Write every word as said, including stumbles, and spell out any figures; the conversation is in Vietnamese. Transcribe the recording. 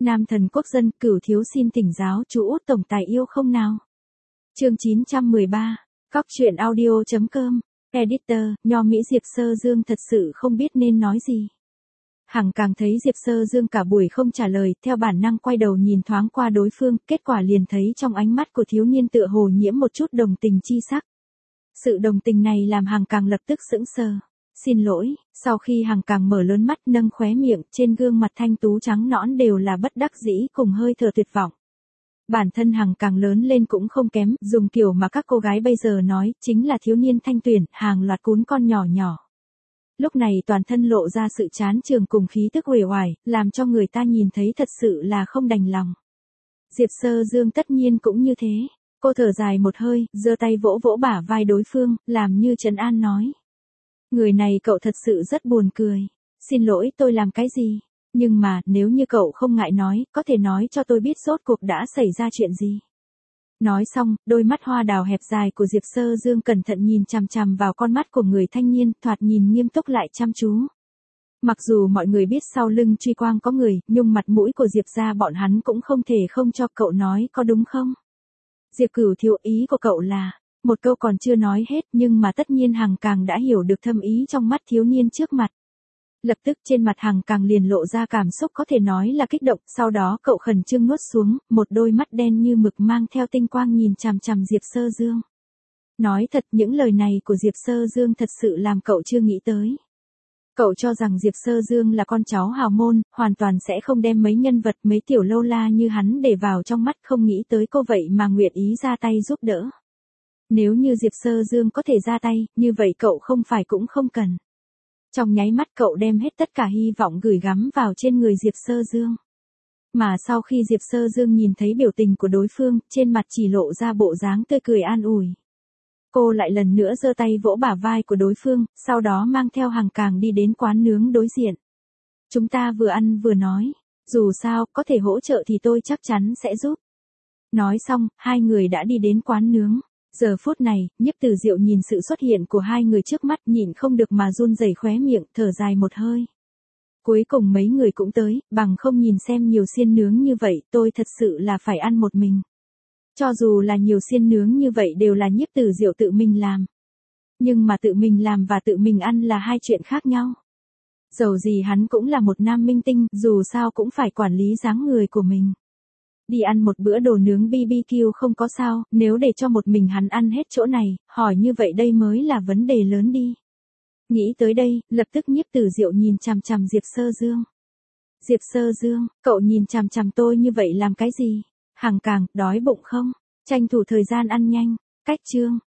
Nam thần quốc dân, Cửu thiếu xin thỉnh giáo chú út tổng tài yêu không nào. Chương chín trăm mười ba, Cóc truyện audio.com, Editor, nho Mỹ Diệp Sơ Dương thật sự không biết nên nói gì. Hằng càng thấy Diệp Sơ Dương cả buổi không trả lời, theo bản năng quay đầu nhìn thoáng qua đối phương, kết quả liền thấy trong ánh mắt của thiếu niên tựa hồ nhiễm một chút đồng tình chi sắc. Sự đồng tình này làm Hằng càng lập tức sững sờ. Xin lỗi, sau khi Hằng càng mở lớn mắt nâng khóe miệng, trên gương mặt thanh tú trắng nõn đều là bất đắc dĩ cùng hơi thở tuyệt vọng. Bản thân Hằng càng lớn lên cũng không kém, dùng kiểu mà các cô gái bây giờ nói, chính là thiếu niên thanh tuyển, hàng loạt cún con nhỏ nhỏ. Lúc này toàn thân lộ ra sự chán chường cùng khí tức uể oải, làm cho người ta nhìn thấy thật sự là không đành lòng. Diệp Sơ Dương tất nhiên cũng như thế, cô thở dài một hơi, giơ tay vỗ vỗ bả vai đối phương, làm như trấn an nói. Người này cậu thật sự rất buồn cười. Xin lỗi, tôi làm cái gì? Nhưng mà, nếu như cậu không ngại nói, có thể nói cho tôi biết rốt cuộc đã xảy ra chuyện gì. Nói xong, đôi mắt hoa đào hẹp dài của Diệp Sơ Dương cẩn thận nhìn chằm chằm vào con mắt của người thanh niên, thoạt nhìn nghiêm túc lại chăm chú. Mặc dù mọi người biết sau lưng Truy Quang có người, nhưng mặt mũi của Diệp gia bọn hắn cũng không thể không cho cậu nói, có đúng không? Diệp Cửu thiếu, ý của cậu là... Một câu còn chưa nói hết, nhưng mà tất nhiên Hằng càng đã hiểu được thâm ý trong mắt thiếu niên trước mặt. Lập tức trên mặt Hằng càng liền lộ ra cảm xúc có thể nói là kích động, sau đó cậu khẩn trương nuốt xuống, một đôi mắt đen như mực mang theo tinh quang nhìn chằm chằm Diệp Sơ Dương. Nói thật, những lời này của Diệp Sơ Dương thật sự làm cậu chưa nghĩ tới. Cậu cho rằng Diệp Sơ Dương là con cháu hào môn, hoàn toàn sẽ không đem mấy nhân vật, mấy tiểu lâu la như hắn để vào trong mắt, không nghĩ tới cô vậy mà nguyện ý ra tay giúp đỡ. Nếu như Diệp Sơ Dương có thể ra tay, như vậy cậu không phải cũng không cần. Trong nháy mắt cậu đem hết tất cả hy vọng gửi gắm vào trên người Diệp Sơ Dương. Mà sau khi Diệp Sơ Dương nhìn thấy biểu tình của đối phương, trên mặt chỉ lộ ra bộ dáng tươi cười an ủi. Cô lại lần nữa giơ tay vỗ bả vai của đối phương, sau đó mang theo Hằng càng đi đến quán nướng đối diện. Chúng ta vừa ăn vừa nói, dù sao, có thể hỗ trợ thì tôi chắc chắn sẽ giúp. Nói xong, hai người đã đi đến quán nướng. Giờ phút này, Nhiếp Tử Diệu nhìn sự xuất hiện của hai người trước mắt, nhịn không được mà run rẩy khóe miệng, thở dài một hơi. Cuối cùng mấy người cũng tới, bằng không nhìn xem nhiều xiên nướng như vậy, tôi thật sự là phải ăn một mình. Cho dù là nhiều xiên nướng như vậy đều là Nhiếp Tử Diệu tự mình làm. Nhưng mà tự mình làm và tự mình ăn là hai chuyện khác nhau. Dầu gì hắn cũng là một nam minh tinh, dù sao cũng phải quản lý dáng người của mình. Đi ăn một bữa đồ nướng bê bê quy không có sao, nếu để cho một mình hắn ăn hết chỗ này, hỏi như vậy đây mới là vấn đề lớn đi. Nghĩ tới đây, lập tức Nhiếp Tử Diệu nhìn chằm chằm Diệp Sơ Dương. Diệp Sơ Dương, cậu nhìn chằm chằm tôi như vậy làm cái gì? Hằng càng, đói bụng không? Tranh thủ thời gian ăn nhanh. Cách chương,